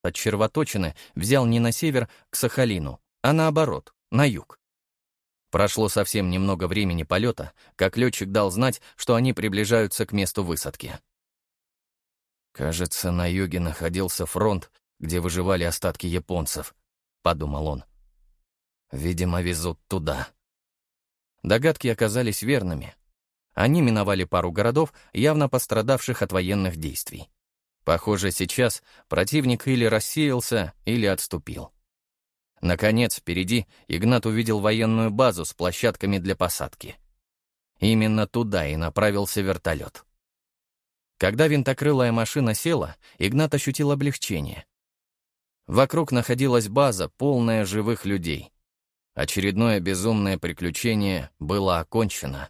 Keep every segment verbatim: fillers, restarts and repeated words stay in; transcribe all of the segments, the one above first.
от червоточины взял не на север, к Сахалину, а наоборот, на юг. Прошло совсем немного времени полета, как летчик дал знать, что они приближаются к месту высадки. «Кажется, на юге находился фронт, где выживали остатки японцев», — подумал он. «Видимо, везут туда». Догадки оказались верными. Они миновали пару городов, явно пострадавших от военных действий. Похоже, сейчас противник или рассеялся, или отступил. Наконец, впереди Игнат увидел военную базу с площадками для посадки. Именно туда и направился вертолет. Когда винтокрылая машина села, Игнат ощутил облегчение. Вокруг находилась база, полная живых людей. Очередное безумное приключение было окончено.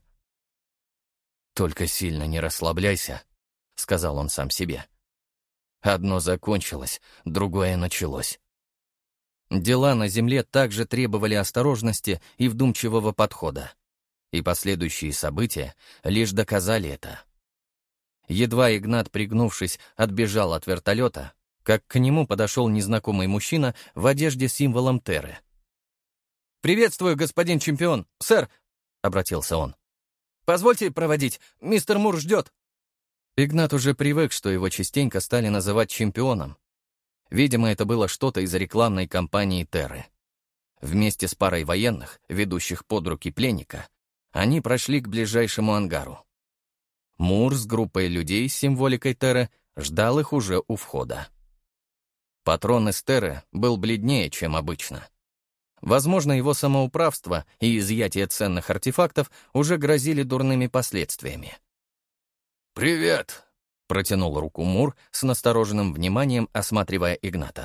«Только сильно не расслабляйся», — сказал он сам себе. Одно закончилось, другое началось. Дела на земле также требовали осторожности и вдумчивого подхода. И последующие события лишь доказали это. Едва Игнат, пригнувшись, отбежал от вертолета, как к нему подошел незнакомый мужчина в одежде с символом Терры. «Приветствую, господин чемпион! Сэр!» — обратился он. «Позвольте проводить, мистер Мур ждет». Игнат уже привык, что его частенько стали называть чемпионом. Видимо, это было что-то из рекламной кампании Терры. Вместе с парой военных, ведущих под руки пленника, они прошли к ближайшему ангару. Мур с группой людей с символикой Терры ждал их уже у входа. Патрон из Терры был бледнее, чем обычно. Возможно, его самоуправство и изъятие ценных артефактов уже грозили дурными последствиями. «Привет!» — протянул руку Мур с настороженным вниманием, осматривая Игната.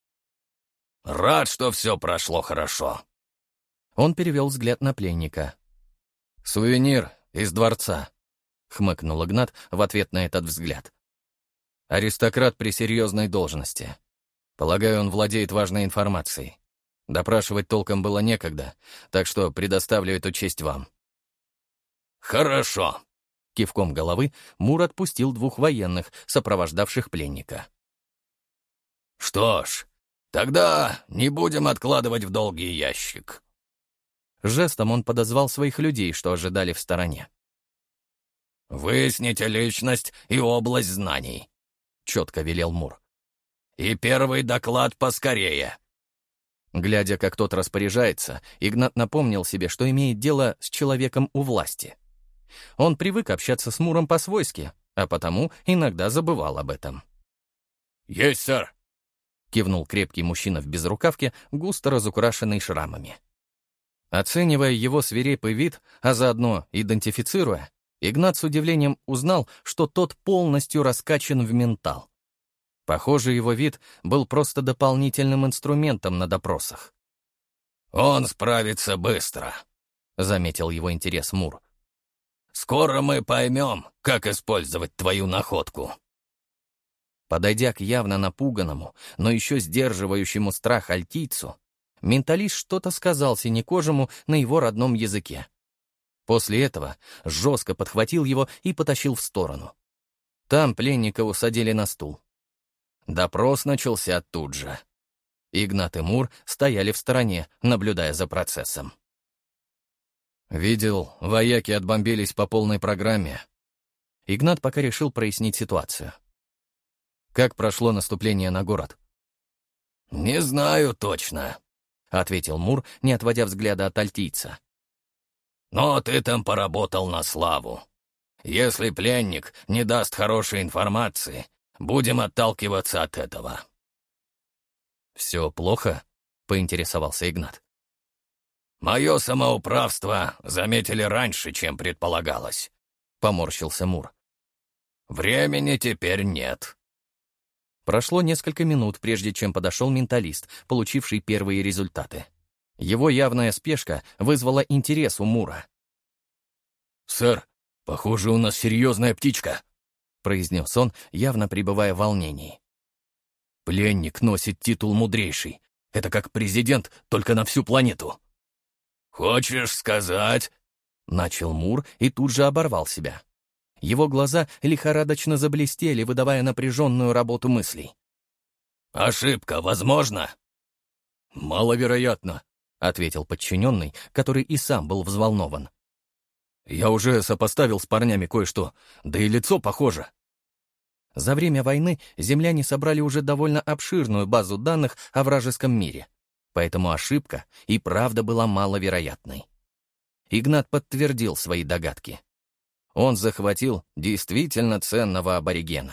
«Рад, что все прошло хорошо». Он перевел взгляд на пленника. «Сувенир из дворца», — хмыкнул Игнат в ответ на этот взгляд. «Аристократ при серьезной должности. Полагаю, он владеет важной информацией. Допрашивать толком было некогда, так что предоставлю эту честь вам». «Хорошо». Кивком головы Мур отпустил двух военных, сопровождавших пленника. «Что ж, тогда не будем откладывать в долгий ящик». Жестом он подозвал своих людей, что ожидали в стороне. «Выясните личность и область знаний», — четко велел Мур. «И первый доклад поскорее». Глядя, как тот распоряжается, Игнат напомнил себе, что имеет дело с человеком у власти. Он привык общаться с Муром по-свойски, а потому иногда забывал об этом. «Есть, сэр!» — кивнул крепкий мужчина в безрукавке, густо разукрашенный шрамами. Оценивая его свирепый вид, а заодно идентифицируя, Игнат с удивлением узнал, что тот полностью раскачан в ментал. Похоже, его вид был просто дополнительным инструментом на допросах. «Он справится быстро», — заметил его интерес Мур. «Скоро мы поймем, как использовать твою находку». Подойдя к явно напуганному, но еще сдерживающему страх альтийцу, менталист что-то сказал синекожему на его родном языке. После этого жестко подхватил его и потащил в сторону. Там пленника усадили на стул. Допрос начался тут же. Игнат и Мур стояли в стороне, наблюдая за процессом. «Видел, вояки отбомбились по полной программе». Игнат пока решил прояснить ситуацию. «Как прошло наступление на город?» «Не знаю точно», — ответил Мур, не отводя взгляда от альтийца. «Но ты там поработал на славу. Если пленник не даст хорошей информации, будем отталкиваться от этого». «Все плохо?» — поинтересовался Игнат. «Мое самоуправство заметили раньше, чем предполагалось», — поморщился Мур. «Времени теперь нет». Прошло несколько минут, прежде чем подошел менталист, получивший первые результаты. Его явная спешка вызвала интерес у Мура. «Сэр, похоже, у нас серьезная птичка», — произнес он, явно пребывая в волнении. «Пленник носит титул мудрейший. Это как президент, только на всю планету». «Хочешь сказать?» — начал Мур и тут же оборвал себя. Его глаза лихорадочно заблестели, выдавая напряженную работу мыслей. Ошибка возможна?» «Маловероятно», — ответил подчиненный, который и сам был взволнован. «Я уже сопоставил с парнями кое-что, да и лицо похоже». За время войны земляне собрали уже довольно обширную базу данных о вражеском мире, поэтому ошибка и правда была маловероятной. Игнат подтвердил свои догадки. Он захватил действительно ценного аборигена.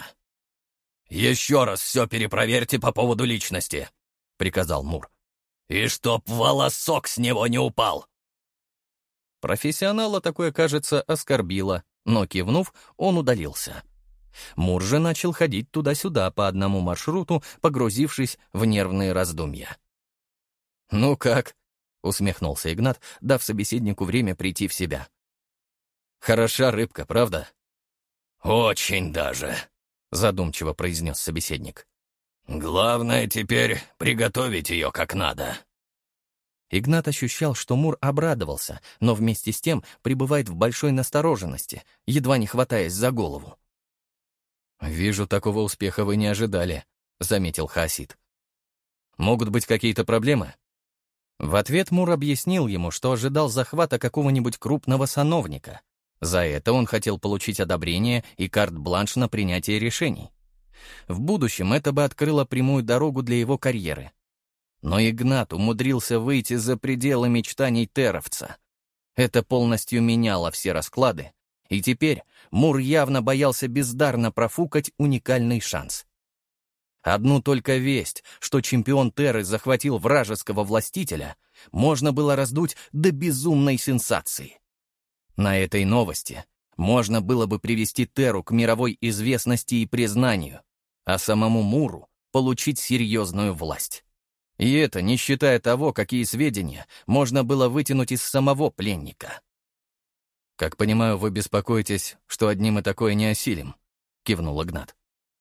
«Еще раз все перепроверьте по поводу личности», — приказал Мур. «И чтоб волосок с него не упал!» Профессионала такое, кажется, оскорбило, но, кивнув, он удалился. Мур же начал ходить туда-сюда по одному маршруту, погрузившись в нервные раздумья. «Ну как?» — усмехнулся Игнат, дав собеседнику время прийти в себя. «Хороша рыбка, правда?» «Очень даже», — задумчиво произнес собеседник. «Главное теперь приготовить ее как надо». Игнат ощущал, что Мур обрадовался, но вместе с тем пребывает в большой настороженности, едва не хватаясь за голову. «Вижу, такого успеха вы не ожидали», — заметил Хаосид. «Могут быть какие-то проблемы?» В ответ Мур объяснил ему, что ожидал захвата какого-нибудь крупного сановника. За это он хотел получить одобрение и карт-бланш на принятие решений. В будущем это бы открыло прямую дорогу для его карьеры. Но Игнат умудрился выйти за пределы мечтаний теровца. Это полностью меняло все расклады, и теперь Мур явно боялся бездарно профукать уникальный шанс. Одну только весть, что чемпион Терры захватил вражеского властителя, можно было раздуть до безумной сенсации. На этой новости можно было бы привести Терру к мировой известности и признанию, а самому Муру получить серьезную власть. И это не считая того, какие сведения можно было вытянуть из самого пленника. «Как понимаю, вы беспокоитесь, что одним и такое не осилим», — кивнул Игнат.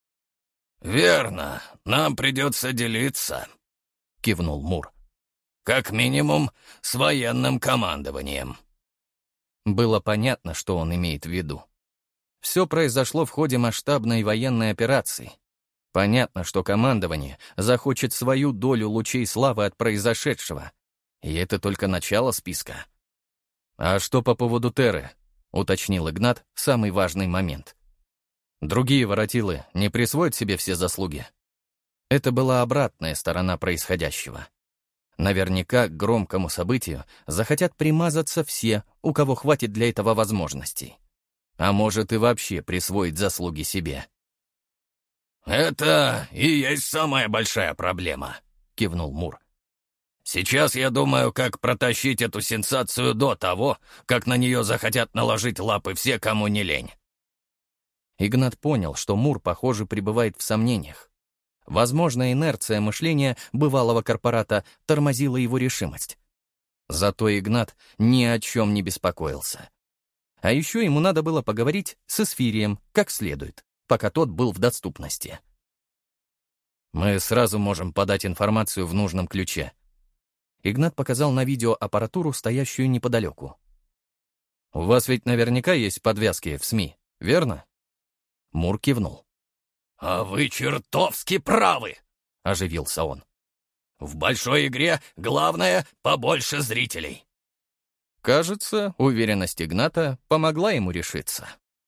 «Верно, нам придется делиться», — кивнул Мур. «Как минимум, с военным командованием». Было понятно, что он имеет в виду. Все произошло в ходе масштабной военной операции. Понятно, что командование захочет свою долю лучей славы от произошедшего. И это только начало списка. «А что по поводу Терры?» — уточнил Игнат самый важный момент. «Другие воротилы не присвоят себе все заслуги?» Это была обратная сторона происходящего. Наверняка к громкому событию захотят примазаться все, у кого хватит для этого возможностей. А может и вообще присвоить заслуги себе. «Это и есть самая большая проблема», — кивнул Мур. «Сейчас я думаю, как протащить эту сенсацию до того, как на нее захотят наложить лапы все, кому не лень». Игнат понял, что Мур, похоже, пребывает в сомнениях. Возможно, инерция мышления бывалого корпората тормозила его решимость. Зато Игнат ни о чем не беспокоился. А еще ему надо было поговорить с Эсфирием как следует, пока тот был в доступности. «Мы сразу можем подать информацию в нужном ключе». Игнат показал на видео аппаратуру, стоящую неподалеку. «У вас ведь наверняка есть подвязки в СМИ, верно?» Мур кивнул. «А вы чертовски правы!» — оживился он. «В большой игре главное — побольше зрителей». Кажется, уверенность Игната помогла ему решиться.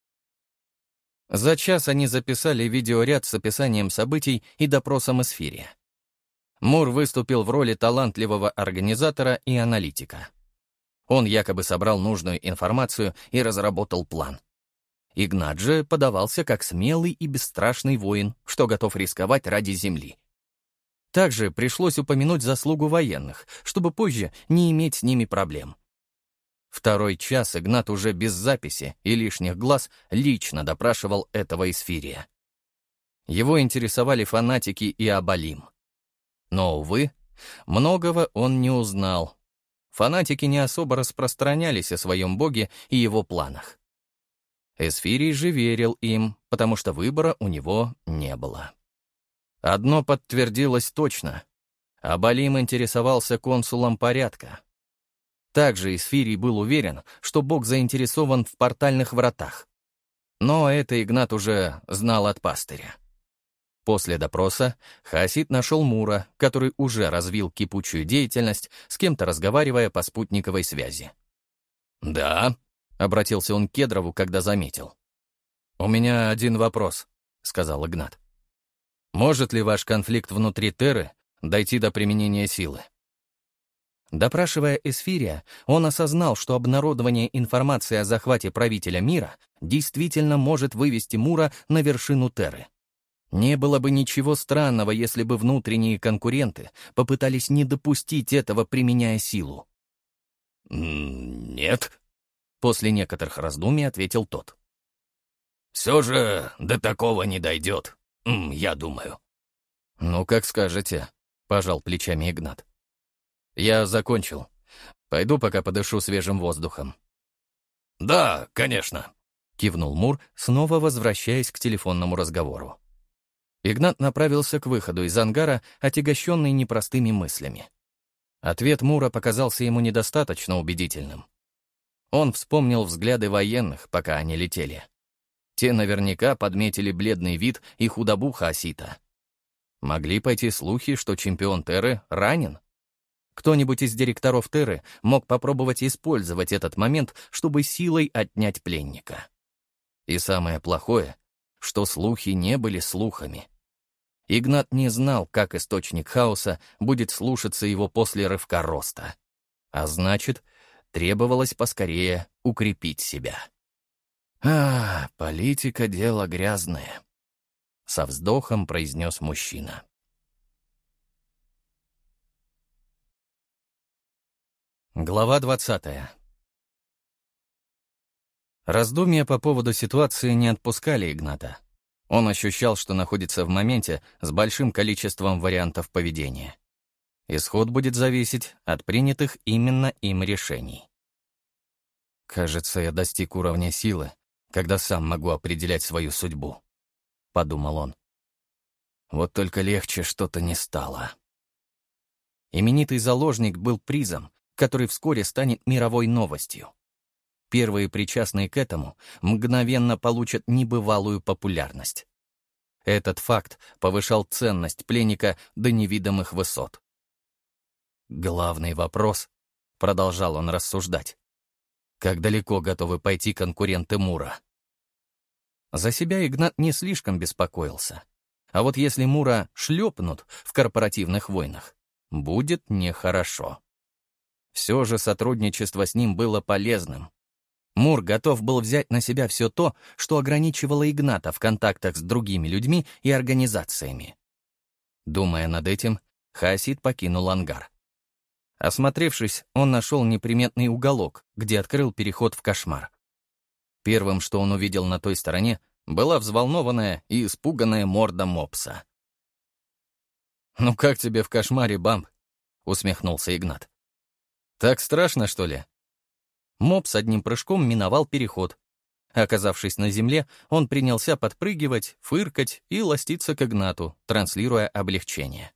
За час они записали видеоряд с описанием событий и допросом Эсфирия. Мур выступил в роли талантливого организатора и аналитика. Он якобы собрал нужную информацию и разработал план. Игнат же подавался как смелый и бесстрашный воин, что готов рисковать ради земли. Также пришлось упомянуть заслугу военных, чтобы позже не иметь с ними проблем. Второй час Игнат уже без записи и лишних глаз лично допрашивал этого Эсфирия. Его интересовали фанатики и Абалим. Но, увы, многого он не узнал. Фанатики не особо распространялись о своем боге и его планах. Эсфирий же верил им, потому что выбора у него не было. Одно подтвердилось точно. Абалим интересовался консулом порядка. Также Эсфирий был уверен, что бог заинтересован в портальных вратах. Но это Игнат уже знал от пастыря. После допроса Хаосид нашел Мура, который уже развил кипучую деятельность, с кем-то разговаривая по спутниковой связи. «Да», — обратился он к Кедрову, когда заметил. «У меня один вопрос», — сказал Игнат. «Может ли ваш конфликт внутри Терры дойти до применения силы?» Допрашивая Эсфирия, он осознал, что обнародование информации о захвате правителя мира действительно может вывести Мура на вершину Терры. Не было бы ничего странного, если бы внутренние конкуренты попытались не допустить этого, применяя силу. «Нет», — после некоторых раздумий ответил тот. «Все же до такого не дойдет, я думаю». «Ну, как скажете», — пожал плечами Игнат. «Я закончил. Пойду пока подышу свежим воздухом». «Да, конечно», — кивнул Мур, снова возвращаясь к телефонному разговору. Игнат направился к выходу из ангара, отягощенный непростыми мыслями. Ответ Мура показался ему недостаточно убедительным. Он вспомнил взгляды военных, пока они летели. Те наверняка подметили бледный вид и худобу Хаосита. Могли пойти слухи, что чемпион Терры ранен. Кто-нибудь из директоров Терры мог попробовать использовать этот момент, чтобы силой отнять пленника. И самое плохое, что слухи не были слухами. Игнат не знал, как источник хаоса будет слушаться его после рывка роста. А значит, требовалось поскорее укрепить себя. «А, политика — дело грязное», — со вздохом произнес мужчина. Глава двадцатая. Раздумья по поводу ситуации не отпускали Игната. Он ощущал, что находится в моменте с большим количеством вариантов поведения. Исход будет зависеть от принятых именно им решений. «Кажется, я достиг уровня силы, когда сам могу определять свою судьбу», — подумал он. Вот только легче что-то не стало. Именитый заложник был призом, который вскоре станет мировой новостью. Первые причастные к этому мгновенно получат небывалую популярность. Этот факт повышал ценность пленника до невидимых высот. «Главный вопрос», — продолжал он рассуждать, — «как далеко готовы пойти конкуренты Мура?» За себя Игнат не слишком беспокоился. А вот если Мура шлепнут в корпоративных войнах, будет нехорошо. Все же сотрудничество с ним было полезным. Мур готов был взять на себя все то, что ограничивало Игната в контактах с другими людьми и организациями. Думая над этим, Хаосид покинул ангар. Осмотревшись, он нашел неприметный уголок, где открыл переход в кошмар. Первым, что он увидел на той стороне, была взволнованная и испуганная морда мопса. «Ну как тебе в кошмаре, Бамп?» — усмехнулся Игнат. «Так страшно, что ли?» Мопс одним прыжком миновал переход. Оказавшись на земле, он принялся подпрыгивать, фыркать и ластиться к Игнату, транслируя облегчение.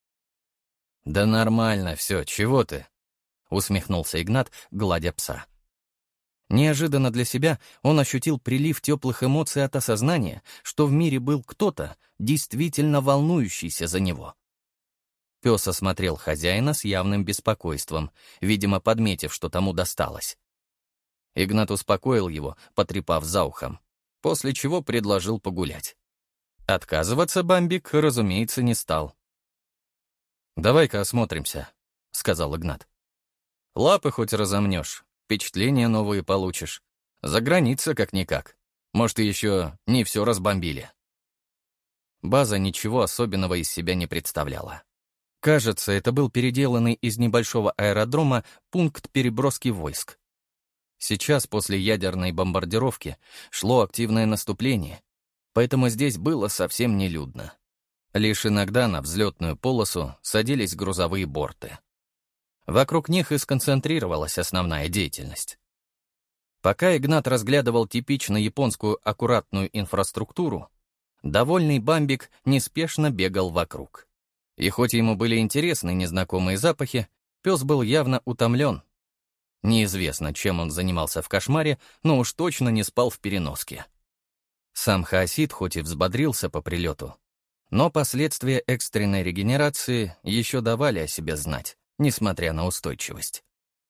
«Да нормально все, чего ты?» — усмехнулся Игнат, гладя пса. Неожиданно для себя он ощутил прилив теплых эмоций от осознания, что в мире был кто-то, действительно волнующийся за него. Пес осмотрел хозяина с явным беспокойством, видимо, подметив, что тому досталось. Игнат успокоил его, потрепав за ухом, после чего предложил погулять. Отказываться Бамбик, разумеется, не стал. «Давай-ка осмотримся», — сказал Игнат. «Лапы хоть разомнешь, впечатления новые получишь. За граница как-никак. Может, и еще не все разбомбили». База ничего особенного из себя не представляла. Кажется, это был переделанный из небольшого аэродрома пункт переброски войск. Сейчас, после ядерной бомбардировки, шло активное наступление, поэтому здесь было совсем нелюдно. Лишь иногда на взлетную полосу садились грузовые борты. Вокруг них и сконцентрировалась основная деятельность. Пока Игнат разглядывал типично японскую аккуратную инфраструктуру, довольный Бамбик неспешно бегал вокруг. И хоть ему были интересны незнакомые запахи, пес был явно утомлен. Неизвестно, чем он занимался в кошмаре, но уж точно не спал в переноске. Сам Хаосид хоть и взбодрился по прилету, Но последствия экстренной регенерации еще давали о себе знать, несмотря на устойчивость.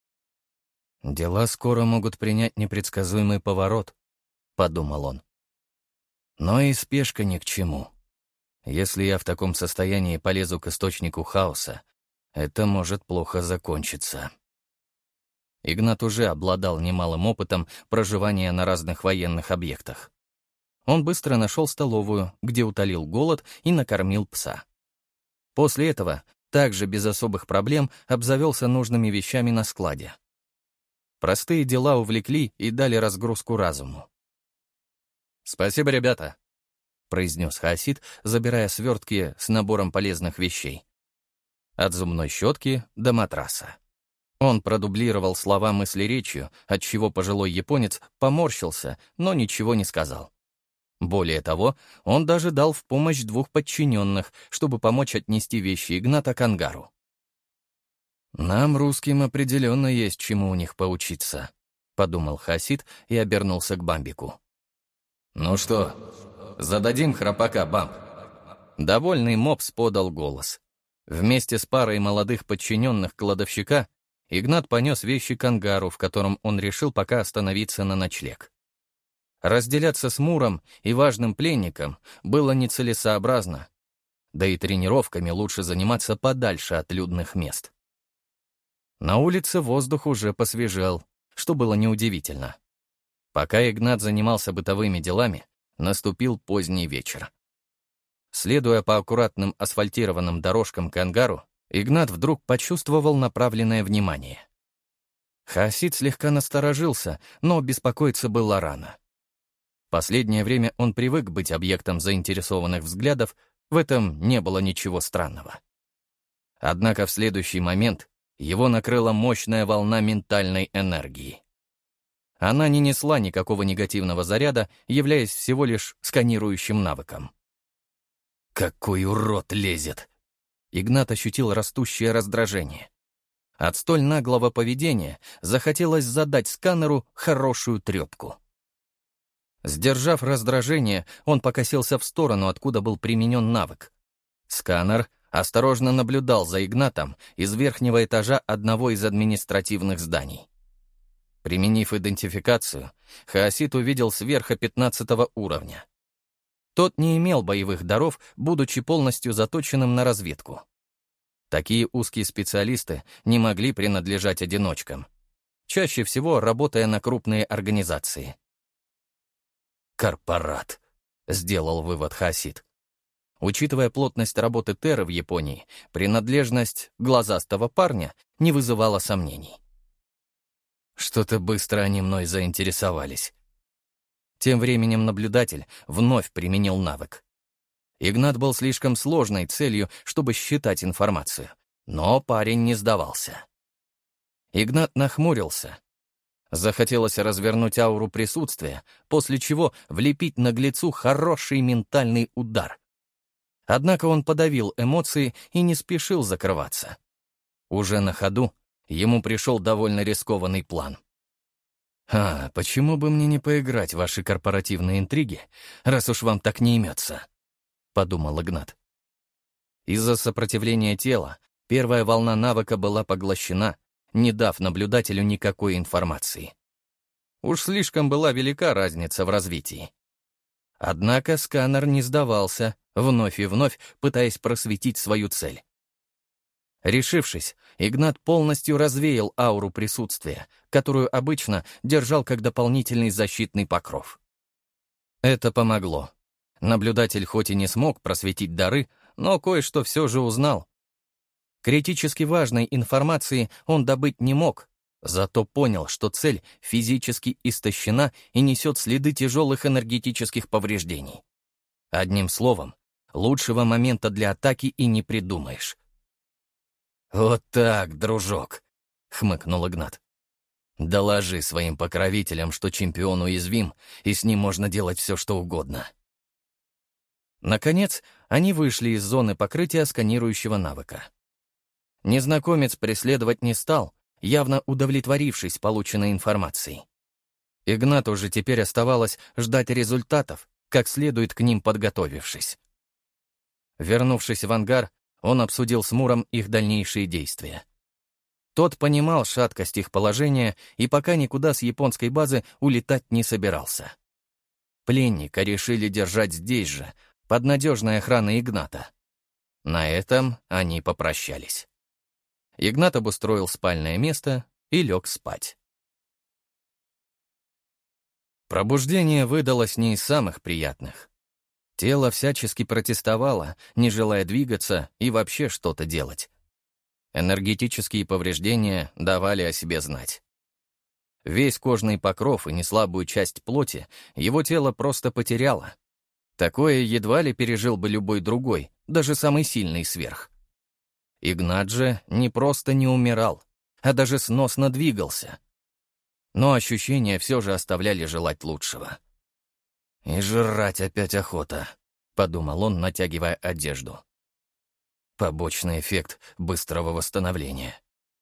«Дела скоро могут принять непредсказуемый поворот», — подумал он. «Но и спешка ни к чему. Если я в таком состоянии полезу к источнику хаоса, это может плохо закончиться». Игнат уже обладал немалым опытом проживания на разных военных объектах. Он быстро нашел столовую, где утолил голод и накормил пса. После этого, также без особых проблем, обзавелся нужными вещами на складе. Простые дела увлекли и дали разгрузку разуму. «Спасибо, ребята», — произнес Хаосид, забирая свертки с набором полезных вещей. От зубной щетки до матраса. Он продублировал слова мыслеречью, отчего пожилой японец поморщился, но ничего не сказал. Более того, он даже дал в помощь двух подчиненных, чтобы помочь отнести вещи Игната к ангару. «Нам, русским, определенно есть чему у них поучиться», — подумал Хаосид и обернулся к Бамбику. «Ну что, зададим храпака, Бамб?» Довольный мопс подал голос. Вместе с парой молодых подчиненных кладовщика Игнат понес вещи к ангару, в котором он решил пока остановиться на ночлег. Разделяться с Муром и важным пленником было нецелесообразно, да и тренировками лучше заниматься подальше от людных мест. На улице воздух уже посвежел, что было неудивительно. Пока Игнат занимался бытовыми делами, наступил поздний вечер. Следуя по аккуратным асфальтированным дорожкам к ангару, Игнат вдруг почувствовал направленное внимание. Хаосид слегка насторожился, но беспокоиться было рано. Последнее время он привык быть объектом заинтересованных взглядов, в этом не было ничего странного. Однако в следующий момент его накрыла мощная волна ментальной энергии. Она не несла никакого негативного заряда, являясь всего лишь сканирующим навыком. «Какой урод лезет!» Игнат ощутил растущее раздражение. От столь наглого поведения захотелось задать сканеру хорошую трепку. Сдержав раздражение, он покосился в сторону, откуда был применен навык. Сканер осторожно наблюдал за Игнатом из верхнего этажа одного из административных зданий. Применив идентификацию, Хаосид увидел сверха пятнадцатого уровня. Тот не имел боевых даров, будучи полностью заточенным на разведку. Такие узкие специалисты не могли принадлежать одиночкам, чаще всего работая на крупные организации. «Корпорат», — сделал вывод Хаосид. Учитывая плотность работы Терры в Японии, принадлежность глазастого парня не вызывала сомнений. Что-то быстро они мной заинтересовались. Тем временем наблюдатель вновь применил навык. Игнат был слишком сложной целью, чтобы считать информацию, но парень не сдавался. Игнат нахмурился. Захотелось развернуть ауру присутствия, после чего влепить наглецу хороший ментальный удар. Однако он подавил эмоции и не спешил закрываться. Уже на ходу ему пришел довольно рискованный план. «А, почему бы мне не поиграть в ваши корпоративные интриги, раз уж вам так не имется?» — подумал Игнат. Из-за сопротивления тела первая волна навыка была поглощена, не дав наблюдателю никакой информации. Уж слишком была велика разница в развитии. Однако сканер не сдавался, вновь и вновь пытаясь просветить свою цель. Решившись, Игнат полностью развеял ауру присутствия, которую обычно держал как дополнительный защитный покров. Это помогло. Наблюдатель хоть и не смог просветить дары, но кое-что все же узнал. Критически важной информации он добыть не мог, зато понял, что цель физически истощена и несет следы тяжелых энергетических повреждений. Одним словом, лучшего момента для атаки и не придумаешь. «Вот так, дружок», — хмыкнул Игнат. «Доложи своим покровителям, что чемпион уязвим, и с ним можно делать все, что угодно». Наконец, они вышли из зоны покрытия сканирующего навыка. Незнакомец преследовать не стал, явно удовлетворившись полученной информацией. Игнату же теперь оставалось ждать результатов, как следует к ним подготовившись. Вернувшись в ангар, он обсудил с Муром их дальнейшие действия. Тот понимал шаткость их положения и пока никуда с японской базы улетать не собирался. Пленника решили держать здесь же, под надежной охраной Игната. На этом они попрощались. Игнат обустроил спальное место и лег спать. Пробуждение выдалось не из самых приятных. Тело всячески протестовало, не желая двигаться и вообще что-то делать. Энергетические повреждения давали о себе знать. Весь кожный покров и неслабую часть плоти его тело просто потеряло. Такое едва ли пережил бы любой другой, даже самый сильный сверх. Игнат же не просто не умирал, а даже сносно двигался. Но ощущения все же оставляли желать лучшего. «И жрать опять охота», — подумал он, натягивая одежду. Побочный эффект быстрого восстановления.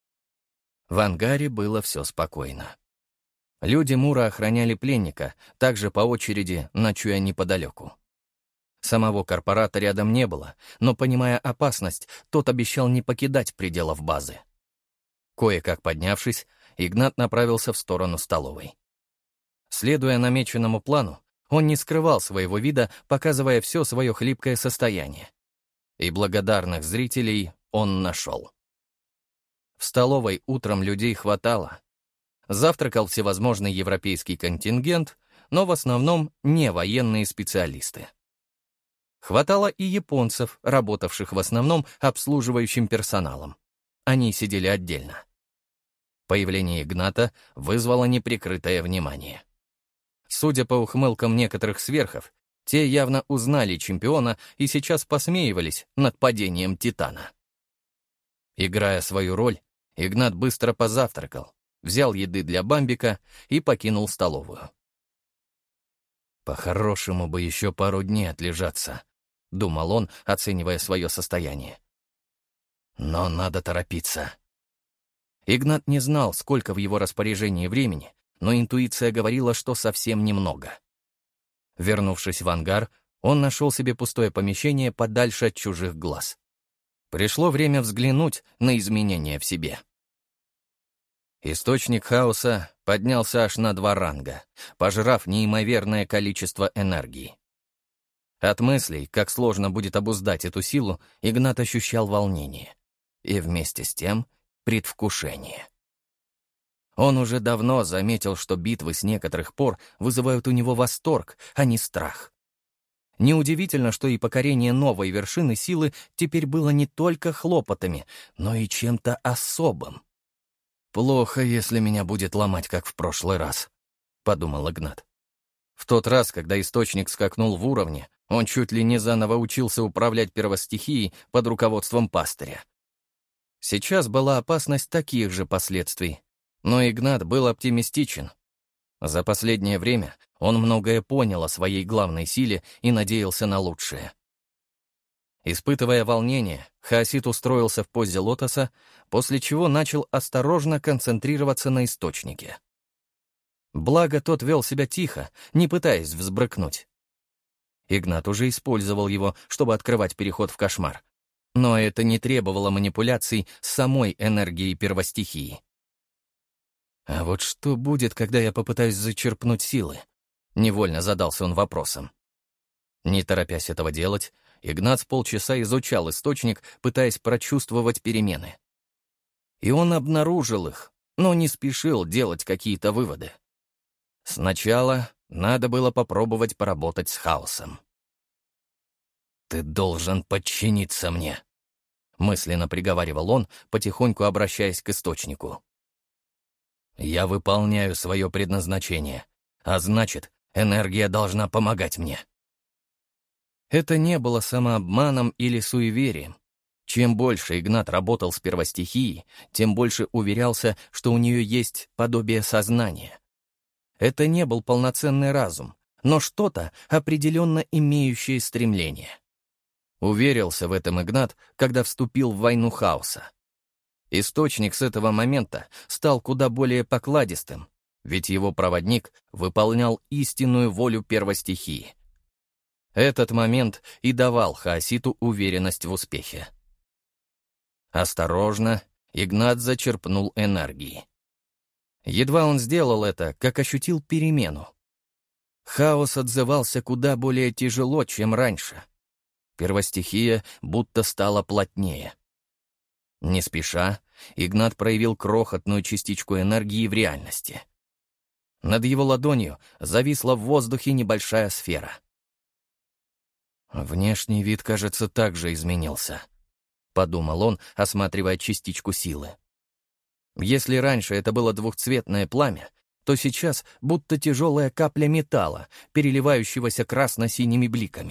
В ангаре было все спокойно. Люди Мура охраняли пленника, также по очереди ночуя неподалеку. Самого корпората рядом не было, но, понимая опасность, тот обещал не покидать пределов базы. Кое-как поднявшись, Игнат направился в сторону столовой. Следуя намеченному плану, он не скрывал своего вида, показывая все свое хлипкое состояние. И благодарных зрителей он нашел. В столовой утром людей хватало. Завтракал всевозможный европейский контингент, но в основном не военные специалисты. Хватало и японцев, работавших в основном обслуживающим персоналом. Они сидели отдельно. Появление Игната вызвало неприкрытое внимание. Судя по ухмылкам некоторых сверхов, те явно узнали чемпиона и сейчас посмеивались над падением Титана. Играя свою роль, Игнат быстро позавтракал, взял еды для Бамбика и покинул столовую. «По-хорошему бы еще пару дней отлежаться», — думал он, оценивая свое состояние. «Но надо торопиться». Игнат не знал, сколько в его распоряжении времени, но интуиция говорила, что совсем немного. Вернувшись в ангар, он нашел себе пустое помещение подальше от чужих глаз. Пришло время взглянуть на изменения в себе. Источник хаоса поднялся аж на два ранга, пожрав неимоверное количество энергии. От мыслей, как сложно будет обуздать эту силу, Игнат ощущал волнение. И вместе с тем предвкушение. Он уже давно заметил, что битвы с некоторых пор вызывают у него восторг, а не страх. Неудивительно, что и покорение новой вершины силы теперь было не только хлопотами, но и чем-то особым. «Плохо, если меня будет ломать, как в прошлый раз», — подумал Игнат. В тот раз, когда источник скакнул в уровне, он чуть ли не заново учился управлять первостихией под руководством пастыря. Сейчас была опасность таких же последствий, но Игнат был оптимистичен. За последнее время он многое понял о своей главной силе и надеялся на лучшее. Испытывая волнение, Хаосит устроился в позе лотоса, после чего начал осторожно концентрироваться на источнике. Благо, тот вел себя тихо, не пытаясь взбрыкнуть. Игнат уже использовал его, чтобы открывать переход в кошмар. Но это не требовало манипуляций с самой энергией первостихии. «А вот что будет, когда я попытаюсь зачерпнуть силы?» — невольно задался он вопросом. Не торопясь этого делать, Игнат с полчаса изучал источник, пытаясь прочувствовать перемены. И он обнаружил их, но не спешил делать какие-то выводы. Сначала надо было попробовать поработать с хаосом. «Ты должен подчиниться мне», — мысленно приговаривал он, потихоньку обращаясь к источнику. «Я выполняю свое предназначение, а значит, энергия должна помогать мне». Это не было самообманом или суеверием. Чем больше Игнат работал с первостихией, тем больше уверялся, что у нее есть подобие сознания. Это не был полноценный разум, но что-то, определенно имеющее стремление. Уверился в этом Игнат, когда вступил в войну хаоса. Источник с этого момента стал куда более покладистым, ведь его проводник выполнял истинную волю первостихии. Этот момент и давал Хаоситу уверенность в успехе. Осторожно, Игнат зачерпнул энергии. Едва он сделал это, как ощутил перемену. Хаос отзывался куда более тяжело, чем раньше. Первостихия будто стала плотнее. Не спеша, Игнат проявил крохотную частичку энергии в реальности. Над его ладонью зависла в воздухе небольшая сфера. «Внешний вид, кажется, также изменился», — подумал он, осматривая частичку силы. Если раньше это было двухцветное пламя, то сейчас будто тяжелая капля металла, переливающегося красно-синими бликами.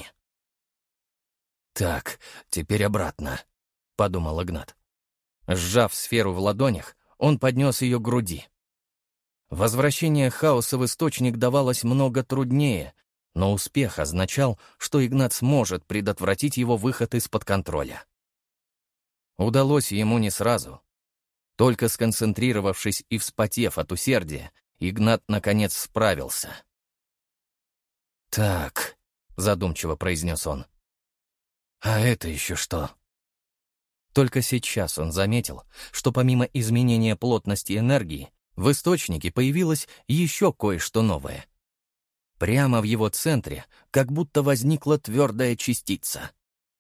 «Так, теперь обратно», — подумал Игнат. Сжав сферу в ладонях, он поднес ее к груди. Возвращение хаоса в источник давалось много труднее, но успех означал, что Игнат сможет предотвратить его выход из-под контроля. Удалось ему не сразу. Только сконцентрировавшись и вспотев от усердия, Игнат наконец справился. «Так», — задумчиво произнес он, — «а это еще что?» Только сейчас он заметил, что помимо изменения плотности энергии, в источнике появилось еще кое-что новое. Прямо в его центре как будто возникла твердая частица.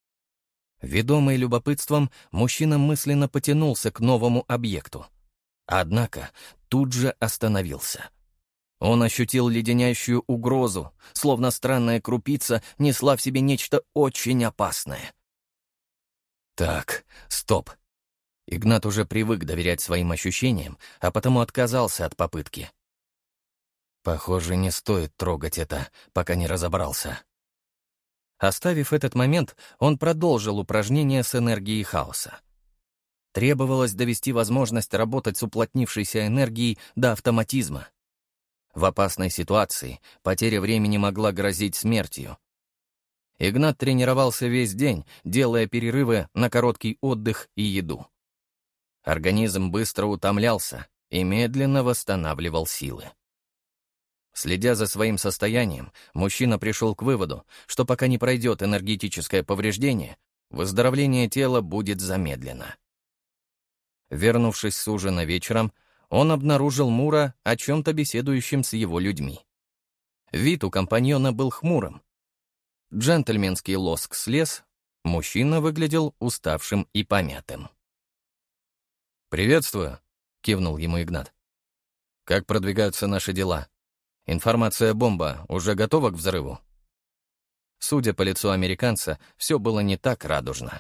Ведомый любопытством, мужчина мысленно потянулся к новому объекту. Однако тут же остановился. Он ощутил леденящую угрозу, словно странная крупица несла в себе нечто очень опасное. Так, стоп. Игнат уже привык доверять своим ощущениям, а потому отказался от попытки. Похоже, не стоит трогать это, пока не разобрался. Оставив этот момент, он продолжил упражнение с энергией хаоса. Требовалось довести возможность работать с уплотнившейся энергией до автоматизма. В опасной ситуации потеря времени могла грозить смертью. Игнат тренировался весь день, делая перерывы на короткий отдых и еду. Организм быстро утомлялся и медленно восстанавливал силы. Следя за своим состоянием, мужчина пришел к выводу, что пока не пройдет энергетическое повреждение, выздоровление тела будет замедлено. Вернувшись с ужина вечером, он обнаружил Мура о чем-то беседующим с его людьми. Вид у компаньона был хмурым. Джентльменский лоск слез, мужчина выглядел уставшим и помятым. «Приветствую», — кивнул ему Игнат. «Как продвигаются наши дела? Информация бомба уже готова к взрыву?» Судя по лицу американца, все было не так радужно.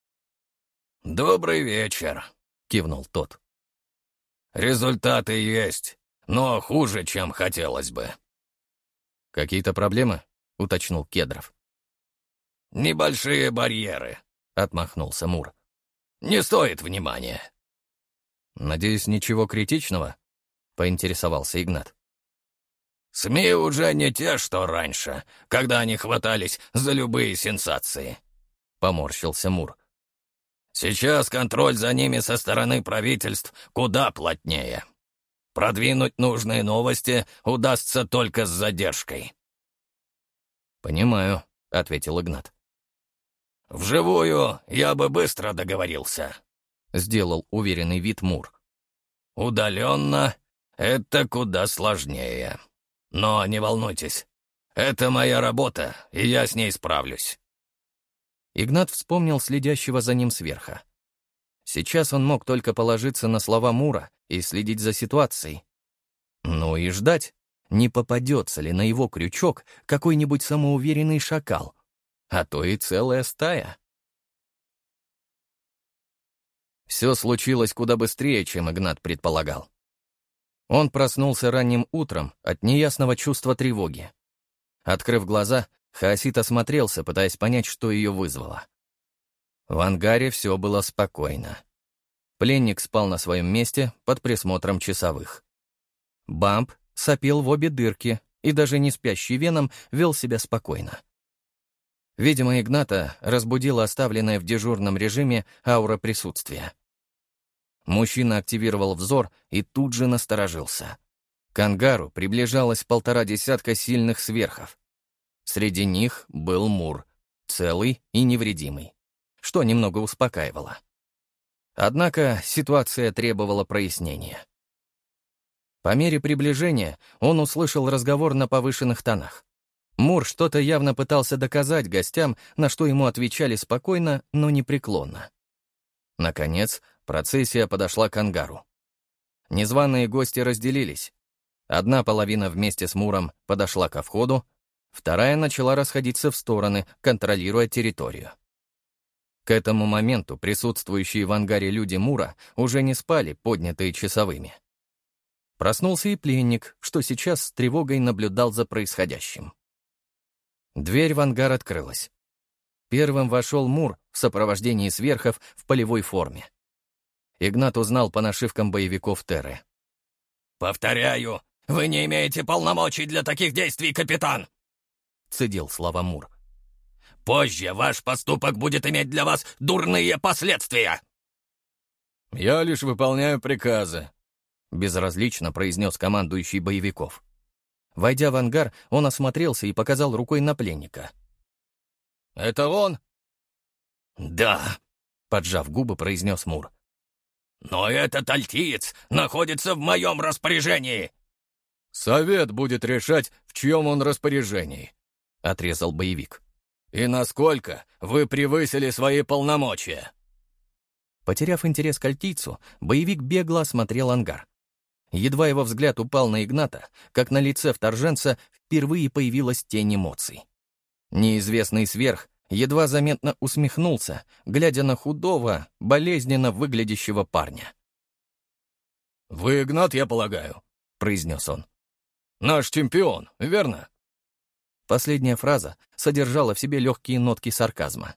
«Добрый вечер», — кивнул тот. «Результаты есть, но хуже, чем хотелось бы». «Какие-то проблемы?» — уточнил Кедров. «Небольшие барьеры», — отмахнулся Мур. «Не стоит внимания». «Надеюсь, ничего критичного?» — поинтересовался Игнат. «СМИ уже не те, что раньше, когда они хватались за любые сенсации», — поморщился Мур. «Сейчас контроль за ними со стороны правительств куда плотнее. Продвинуть нужные новости удастся только с задержкой». «Понимаю», — ответил Игнат. «Вживую я бы быстро договорился», — сделал уверенный вид Мур. «Удаленно — это куда сложнее. Но не волнуйтесь, это моя работа, и я с ней справлюсь». Игнат вспомнил следящего за ним сверха. Сейчас он мог только положиться на слова Мура и следить за ситуацией. Ну и ждать, не попадется ли на его крючок какой-нибудь самоуверенный шакал, а то и целая стая. Все случилось куда быстрее, чем Игнат предполагал. Он проснулся ранним утром от неясного чувства тревоги. Открыв глаза, Хаосит осмотрелся, пытаясь понять, что ее вызвало. В ангаре все было спокойно. Пленник спал на своем месте под присмотром часовых. Бамп сопел в обе дырки, и даже не спящий Веном вел себя спокойно. Видимо, Игната разбудила оставленная в дежурном режиме аура присутствия. Мужчина активировал взор и тут же насторожился. К ангару приближалось полтора десятка сильных сверхов. Среди них был Мур, целый и невредимый, что немного успокаивало. Однако ситуация требовала прояснения. По мере приближения он услышал разговор на повышенных тонах. Мур что-то явно пытался доказать гостям, на что ему отвечали спокойно, но непреклонно. Наконец, процессия подошла к ангару. Незваные гости разделились. Одна половина вместе с Муром подошла ко входу, вторая начала расходиться в стороны, контролируя территорию. К этому моменту присутствующие в ангаре люди Мура уже не спали, поднятые часовыми. Проснулся и пленник, что сейчас с тревогой наблюдал за происходящим. Дверь в ангар открылась. Первым вошел Мур в сопровождении сверхов в полевой форме. Игнат узнал по нашивкам боевиков Терры. «Повторяю, вы не имеете полномочий для таких действий, капитан!» — цедил слова Мур. «Позже ваш поступок будет иметь для вас дурные последствия!» «Я лишь выполняю приказы», — безразлично произнес командующий боевиков. Войдя в ангар, он осмотрелся и показал рукой на пленника. «Это он?» «Да», — поджав губы, произнес Мур. «Но этот альтиец находится в моем распоряжении!» «Совет будет решать, в чьем он распоряжении», — отрезал боевик. «И насколько вы превысили свои полномочия?» Потеряв интерес к альтийцу, боевик бегло осмотрел ангар. Едва его взгляд упал на Игната, как на лице вторженца впервые появилась тень эмоций. Неизвестный сверх едва заметно усмехнулся, глядя на худого, болезненно выглядящего парня. «Вы Игнат, я полагаю», — произнес он. «Наш чемпион, верно?» Последняя фраза содержала в себе легкие нотки сарказма.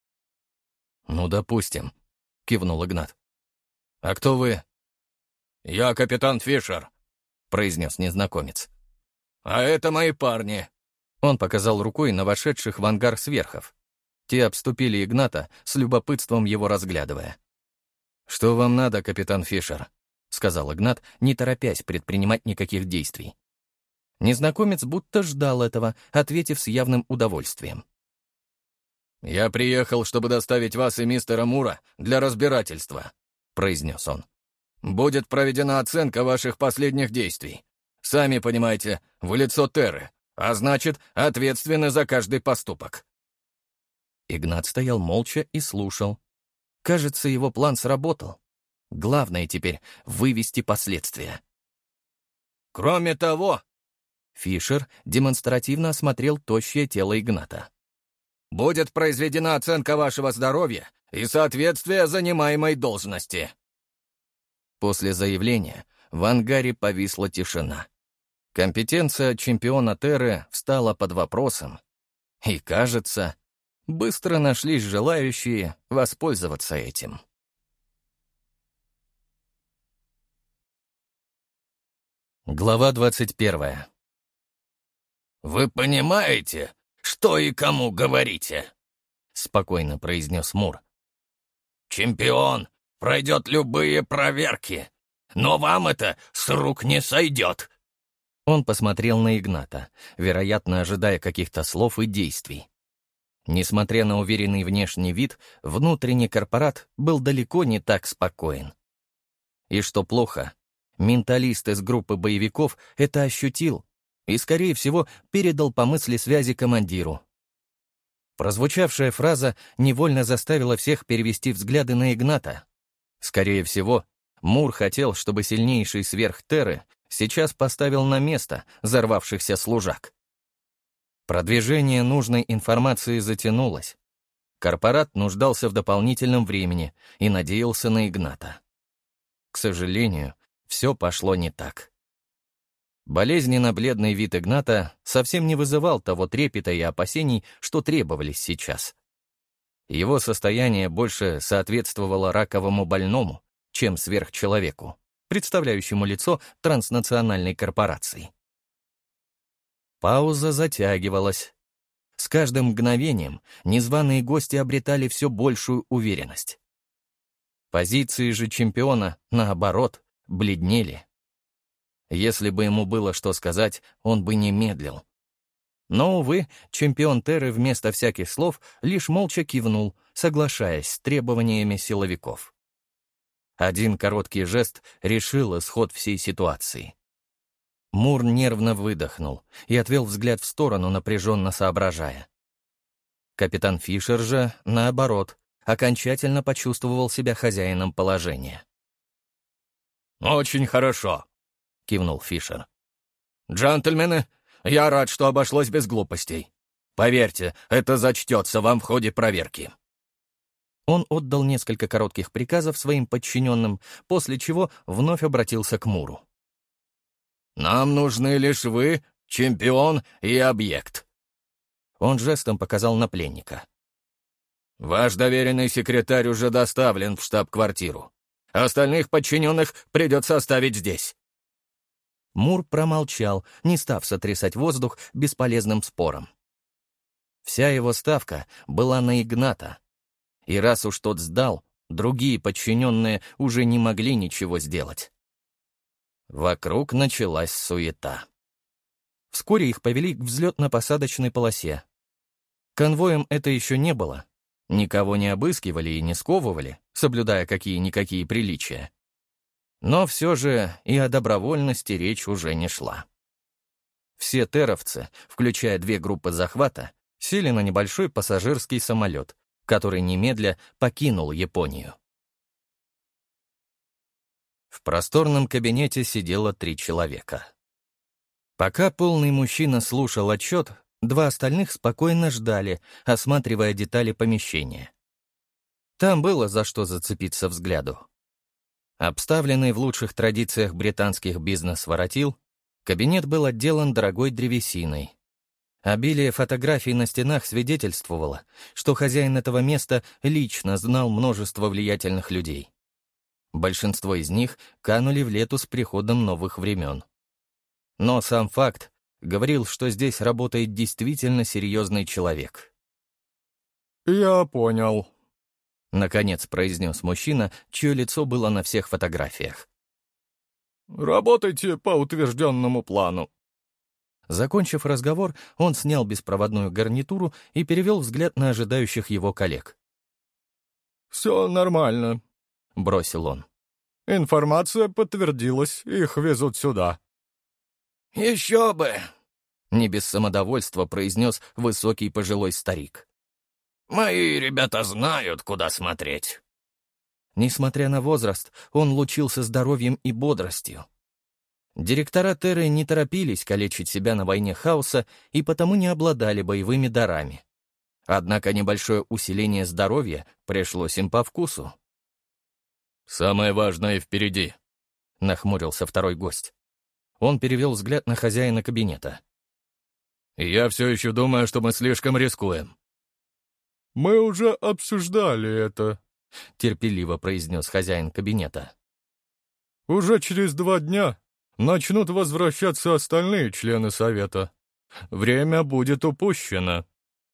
«Ну, допустим», — кивнул Игнат. «А кто вы?» «Я капитан Фишер», — произнес незнакомец. «А это мои парни». Он показал рукой на вошедших в ангар сверхов. Те обступили Игната, с любопытством его разглядывая. «Что вам надо, капитан Фишер?» — сказал Игнат, не торопясь предпринимать никаких действий. Незнакомец будто ждал этого, ответив с явным удовольствием. «Я приехал, чтобы доставить вас и мистера Мура для разбирательства», — произнес он. «Будет проведена оценка ваших последних действий. Сами понимаете, в лицо Терры, а значит, ответственны за каждый поступок». Игнат стоял молча и слушал. Кажется, его план сработал. Главное теперь — вывести последствия. «Кроме того...» Фишер демонстративно осмотрел тощее тело Игната. «Будет произведена оценка вашего здоровья и соответствия занимаемой должности». После заявления в ангаре повисла тишина. Компетенция чемпиона Терры встала под вопросом. И, кажется, быстро нашлись желающие воспользоваться этим. Глава двадцать первая. «Вы понимаете, что и кому говорите?» — спокойно произнес Мур. «Чемпион пройдет любые проверки, но вам это с рук не сойдет». Он посмотрел на Игната, вероятно, ожидая каких-то слов и действий. Несмотря на уверенный внешний вид, внутренний корпорат был далеко не так спокоен. И что плохо, менталист из группы боевиков это ощутил и, скорее всего, передал по мысли связи командиру. Прозвучавшая фраза невольно заставила всех перевести взгляды на Игната. Скорее всего, Мур хотел, чтобы сильнейший сверх Терры сейчас поставил на место взорвавшихся служак. Продвижение нужной информации затянулось. Корпорат нуждался в дополнительном времени и надеялся на Игната. К сожалению, все пошло не так. Болезненно-бледный вид Игната совсем не вызывал того трепета и опасений, что требовались сейчас. Его состояние больше соответствовало раковому больному, чем сверхчеловеку, представляющему лицо транснациональной корпорации. Пауза затягивалась. С каждым мгновением незваные гости обретали все большую уверенность. Позиции же чемпиона, наоборот, бледнели. Если бы ему было что сказать, он бы не медлил. Но, увы, чемпион Терры вместо всяких слов лишь молча кивнул, соглашаясь с требованиями силовиков. Один короткий жест решил исход всей ситуации. Мур нервно выдохнул и отвел взгляд в сторону, напряженно соображая. Капитан Фишер же, наоборот, окончательно почувствовал себя хозяином положения. «Очень хорошо», — кивнул Фишер. «Джентльмены, я рад, что обошлось без глупостей. Поверьте, это зачтется вам в ходе проверки». Он отдал несколько коротких приказов своим подчиненным, после чего вновь обратился к Муру. «Нам нужны лишь вы, чемпион и объект». Он жестом показал на пленника. «Ваш доверенный секретарь уже доставлен в штаб-квартиру. Остальных подчиненных придется оставить здесь». Мур промолчал, не став сотрясать воздух бесполезным спором. Вся его ставка была на Игната. И раз уж тот сдал, другие подчиненные уже не могли ничего сделать. Вокруг началась суета. Вскоре их повели к взлетно-посадочной полосе. Конвоем это еще не было. Никого не обыскивали и не сковывали, соблюдая какие-никакие приличия. Но все же и о добровольности речь уже не шла. Все терровцы, включая две группы захвата, сели на небольшой пассажирский самолет, который немедля покинул Японию. В просторном кабинете сидело три человека. Пока полный мужчина слушал отчет, два остальных спокойно ждали, осматривая детали помещения. Там было за что зацепиться взгляду. Обставленный в лучших традициях британских бизнес-воротил, кабинет был отделан дорогой древесиной. Обилие фотографий на стенах свидетельствовало, что хозяин этого места лично знал множество влиятельных людей. Большинство из них канули в лету с приходом новых времен. Но сам факт говорил, что здесь работает действительно серьезный человек. «Я понял», — наконец произнес мужчина, чье лицо было на всех фотографиях. «Работайте по утвержденному плану». Закончив разговор, он снял беспроводную гарнитуру и перевел взгляд на ожидающих его коллег. «Все нормально», — бросил он. «Информация подтвердилась, их везут сюда». «Еще бы!» — не без самодовольства произнес высокий пожилой старик. «Мои ребята знают, куда смотреть». Несмотря на возраст, он лучился здоровьем и бодростью. Директора Терры не торопились калечить себя на войне хаоса и потому не обладали боевыми дарами. Однако небольшое усиление здоровья пришлось им по вкусу. «Самое важное впереди», — нахмурился второй гость. Он перевел взгляд на хозяина кабинета. «Я все еще думаю, что мы слишком рискуем». «Мы уже обсуждали это», — терпеливо произнес хозяин кабинета. «Уже через два дня начнут возвращаться остальные члены Совета. Время будет упущено».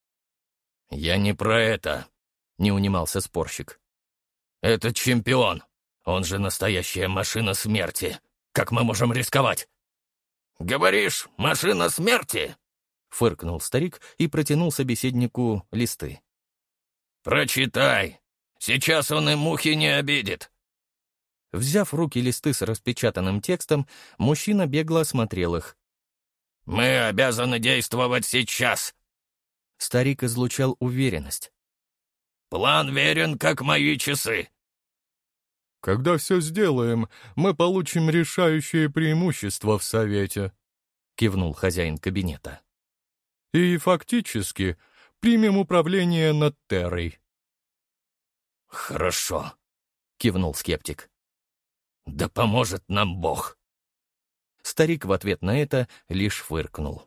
«Я не про это», — не унимался спорщик. «Это чемпион. Он же настоящая машина смерти. Как мы можем рисковать?» «Говоришь, машина смерти?» — фыркнул старик и протянул собеседнику листы. «Прочитай. Сейчас он и мухи не обидит». Взяв в руки листы с распечатанным текстом, мужчина бегло осмотрел их. «Мы обязаны действовать сейчас». Старик излучал уверенность. «План верен, как мои часы». «Когда все сделаем, мы получим решающее преимущество в Совете», — кивнул хозяин кабинета. «И фактически примем управление над Террой». «Хорошо», — кивнул скептик. «Да поможет нам Бог». Старик в ответ на это лишь фыркнул.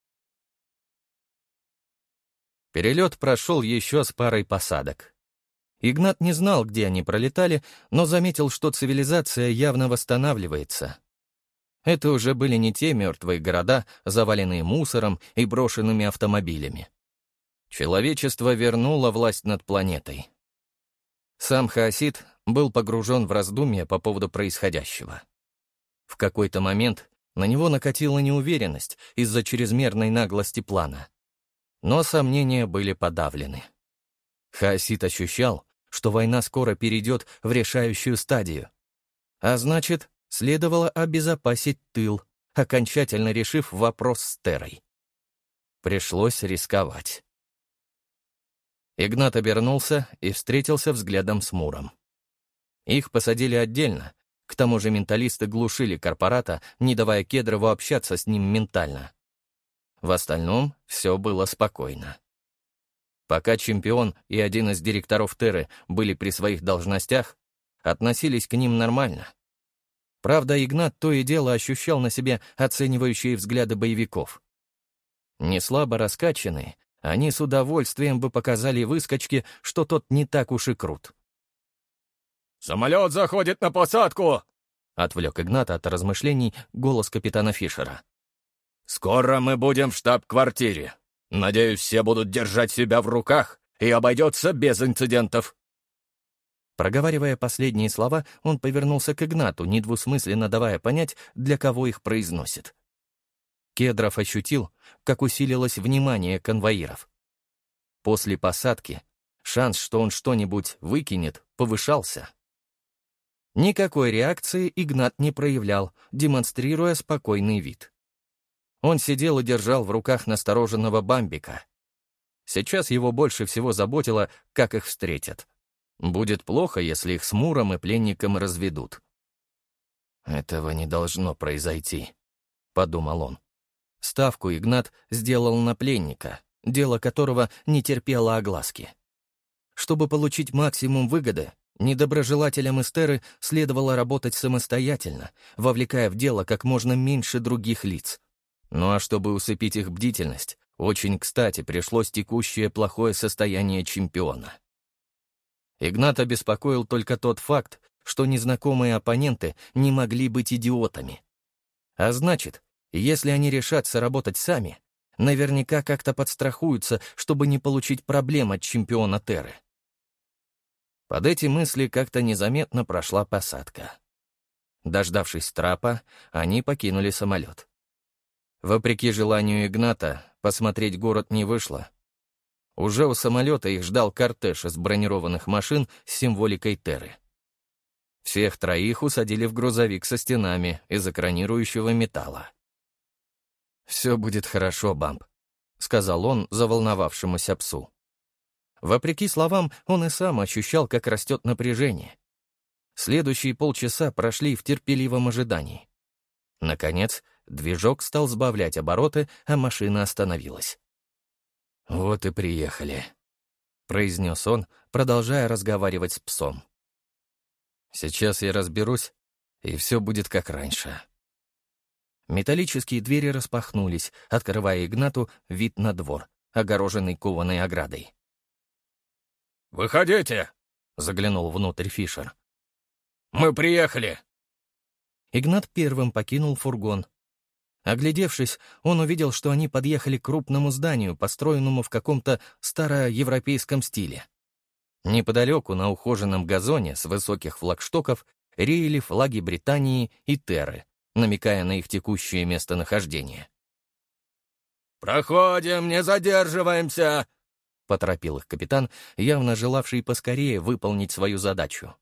Перелет прошел еще с парой посадок. Игнат не знал, где они пролетали, но заметил, что цивилизация явно восстанавливается. Это уже были не те мертвые города, заваленные мусором и брошенными автомобилями. Человечество вернуло власть над планетой. Сам Хаосид был погружен в раздумья по поводу происходящего. В какой-то момент На него накатила неуверенность из-за чрезмерной наглости плана. Но сомнения были подавлены. Хаосит ощущал, что война скоро перейдет в решающую стадию. А значит, следовало обезопасить тыл, окончательно решив вопрос с Террой. Пришлось рисковать. Игнат обернулся и встретился взглядом с Муром. Их посадили отдельно, к тому же менталисты глушили корпората, не давая Кедрову общаться с ним ментально. В остальном все было спокойно. Пока чемпион и один из директоров Терры были при своих должностях, относились к ним нормально. Правда, Игнат то и дело ощущал на себе оценивающие взгляды боевиков. Неслабо раскачанные, они с удовольствием бы показали выскочке, что тот не так уж и крут. «Самолет заходит на посадку!» — отвлек Игната от размышлений голос капитана Фишера. «Скоро мы будем в штаб-квартире. Надеюсь, все будут держать себя в руках и обойдется без инцидентов». Проговаривая последние слова, он повернулся к Игнату, недвусмысленно давая понять, для кого их произносит. Кедров ощутил, как усилилось внимание конвоиров. После посадки шанс, что он что-нибудь выкинет, повышался. Никакой реакции Игнат не проявлял, демонстрируя спокойный вид. Он сидел и держал в руках настороженного Бамбика. Сейчас его больше всего заботило, как их встретят. Будет плохо, если их с Муром и пленником разведут. «Этого не должно произойти», — подумал он. Ставку Игнат сделал на пленника, дело которого не терпело огласки. Чтобы получить максимум выгоды, недоброжелателям из Терры следовало работать самостоятельно, вовлекая в дело как можно меньше других лиц. Ну а чтобы усыпить их бдительность, очень кстати пришлось текущее плохое состояние чемпиона. Игната беспокоил только тот факт, что незнакомые оппоненты не могли быть идиотами. А значит, если они решатся работать сами, наверняка как-то подстрахуются, чтобы не получить проблем от чемпиона Терры. Под эти мысли как-то незаметно прошла посадка. Дождавшись трапа, они покинули самолет. Вопреки желанию Игната, посмотреть город не вышло. Уже у самолета их ждал кортеж из бронированных машин с символикой Терры. Всех троих усадили в грузовик со стенами из экранирующего металла. «Все будет хорошо, Бамп», — сказал он заволновавшемуся псу. Вопреки словам, он и сам ощущал, как растет напряжение. Следующие полчаса прошли в терпеливом ожидании. Наконец, движок стал сбавлять обороты, а машина остановилась. «Вот и приехали», — произнес он, продолжая разговаривать с псом. «Сейчас я разберусь, и все будет как раньше». Металлические двери распахнулись, открывая Игнату вид на двор, огороженный кованой оградой. «Выходите!» — заглянул внутрь Фишер. «Мы приехали!» Игнат первым покинул фургон. Оглядевшись, он увидел, что они подъехали к крупному зданию, построенному в каком-то староевропейском стиле. Неподалеку, на ухоженном газоне с высоких флагштоков, реяли флаги Британии и Терры, намекая на их текущее местонахождение. «Проходим, не задерживаемся!» — поторопил их капитан, явно желавший поскорее выполнить свою задачу.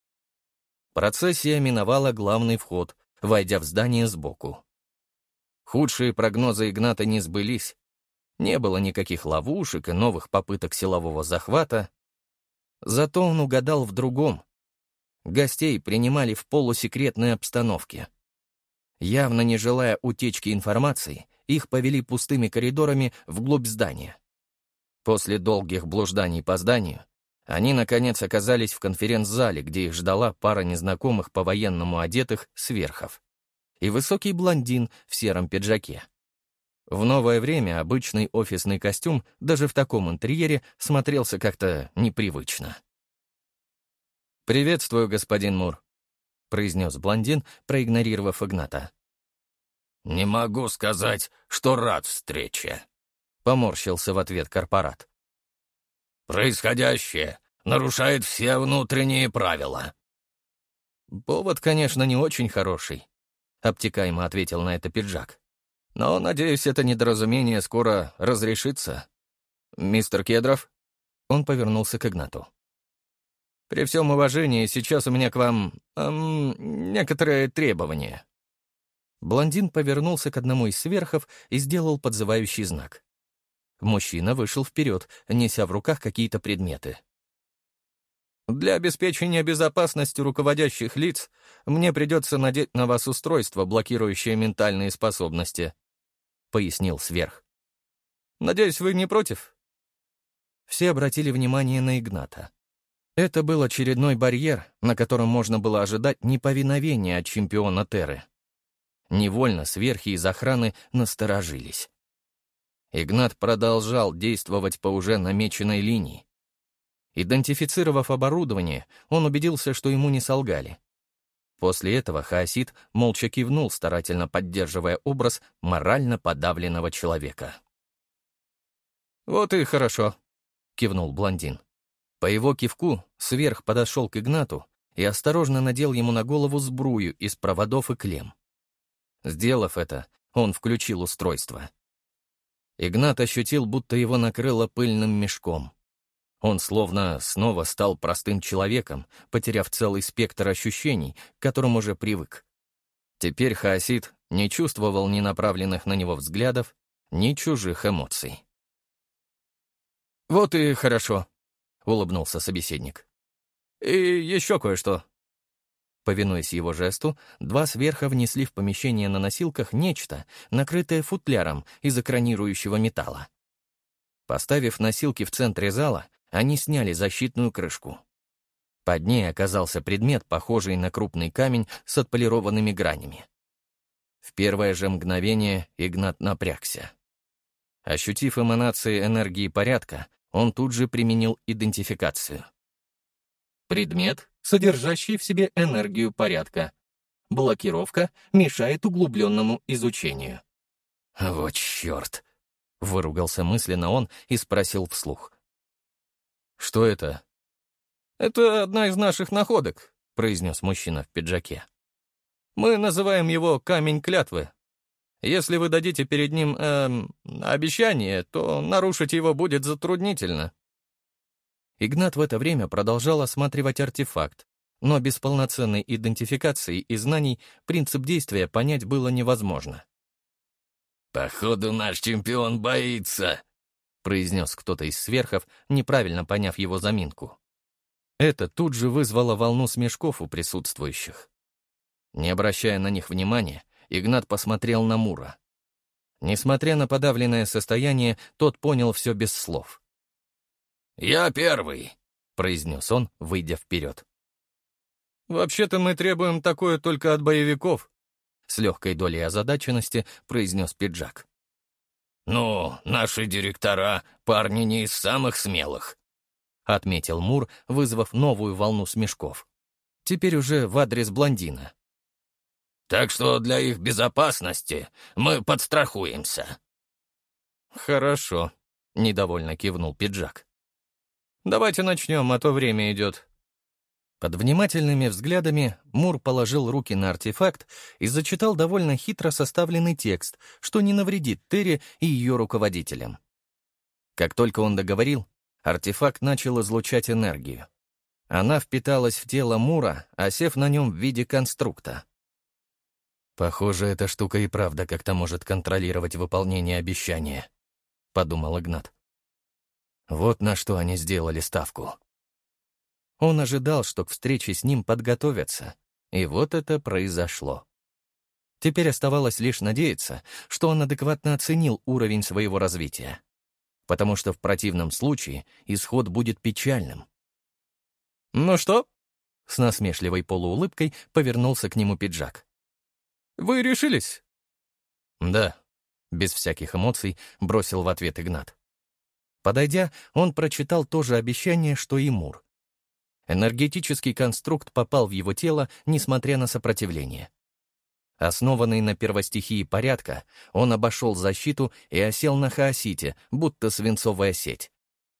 Процессия миновала главный вход, войдя в здание сбоку. Худшие прогнозы Игната не сбылись. Не было никаких ловушек и новых попыток силового захвата. Зато он угадал в другом. Гостей принимали в полусекретной обстановке. Явно не желая утечки информации, их повели пустыми коридорами вглубь здания. После долгих блужданий по зданию они, наконец, оказались в конференц-зале, где их ждала пара незнакомых по-военному одетых сверхов и высокий блондин в сером пиджаке. В новое время обычный офисный костюм даже в таком интерьере смотрелся как-то непривычно. «Приветствую, господин Мур», — произнес блондин, проигнорировав Игната. «Не могу сказать, что рад встрече», — поморщился в ответ корпорат. «Происходящее нарушает все внутренние правила». Повод, конечно, не очень хороший. — обтекаемо ответил на это пиджак. «Но, надеюсь, это недоразумение скоро разрешится. Мистер Кедров?» Он повернулся к Игнату. «При всем уважении, сейчас у меня к вам эм, некоторые требования». Блондин повернулся к одному из сверхов и сделал подзывающий знак. Мужчина вышел вперед, неся в руках какие-то предметы. «Для обеспечения безопасности руководящих лиц мне придется надеть на вас устройство, блокирующее ментальные способности», — пояснил сверх. «Надеюсь, вы не против?» Все обратили внимание на Игната. Это был очередной барьер, на котором можно было ожидать неповиновения от чемпиона Терры. Невольно сверхи из охраны насторожились. Игнат продолжал действовать по уже намеченной линии. Идентифицировав оборудование, он убедился, что ему не солгали. После этого хаосит молча кивнул, старательно поддерживая образ морально подавленного человека. «Вот и хорошо», — кивнул блондин. По его кивку сверх подошел к Игнату и осторожно надел ему на голову сбрую из проводов и клем. Сделав это, он включил устройство. Игнат ощутил, будто его накрыло пыльным мешком. Он словно снова стал простым человеком, потеряв целый спектр ощущений, к которым уже привык. Теперь хаосит не чувствовал ни направленных на него взглядов, ни чужих эмоций. «Вот и хорошо», — улыбнулся собеседник. «И еще кое-что». Повинуясь его жесту, два сверха внесли в помещение на носилках нечто, накрытое футляром из экранирующего металла. Поставив носилки в центре зала, они сняли защитную крышку. Под ней оказался предмет, похожий на крупный камень с отполированными гранями. В первое же мгновение Игнат напрягся. Ощутив эманации энергии порядка, он тут же применил идентификацию. Предмет, содержащий в себе энергию порядка. Блокировка мешает углубленному изучению. «Вот черт!» — выругался мысленно он и спросил вслух. «Что это?» «Это одна из наших находок», — произнес мужчина в пиджаке. «Мы называем его камень клятвы. Если вы дадите перед ним эм, обещание, то нарушить его будет затруднительно». Игнат в это время продолжал осматривать артефакт, но без полноценной идентификации и знаний принцип действия понять было невозможно. «Походу, наш чемпион боится», — произнес кто-то из сверхов, неправильно поняв его заминку. Это тут же вызвало волну смешков у присутствующих. Не обращая на них внимания, Игнат посмотрел на Мура. Несмотря на подавленное состояние, тот понял все без слов. «Я первый», — произнес он, выйдя вперед. «Вообще-то мы требуем такое только от боевиков», — с легкой долей озадаченности произнес пиджак. «Ну, наши директора — парни не из самых смелых», — отметил Мур, вызвав новую волну смешков. Теперь уже в адрес блондина. «Так что для их безопасности мы подстрахуемся». «Хорошо», — недовольно кивнул пиджак. «Давайте начнем, а то время идет». Под внимательными взглядами Мур положил руки на артефакт и зачитал довольно хитро составленный текст, что не навредит Терре и ее руководителям. Как только он договорил, артефакт начал излучать энергию. Она впиталась в тело Мура, осев на нем в виде конструкта. «Похоже, эта штука и правда как-то может контролировать выполнение обещания», — подумал Игнат. Вот на что они сделали ставку. Он ожидал, что к встрече с ним подготовятся, и вот это произошло. Теперь оставалось лишь надеяться, что он адекватно оценил уровень своего развития, потому что в противном случае исход будет печальным. «Ну что?» — с насмешливой полуулыбкой повернулся к нему пиджак. «Вы решились?» «Да», — без всяких эмоций бросил в ответ Игнат. Подойдя, он прочитал то же обещание, что и Мур. Энергетический конструкт попал в его тело, несмотря на сопротивление. Основанный на первостихии порядка, он обошел защиту и осел на хаосите, будто свинцовая сеть.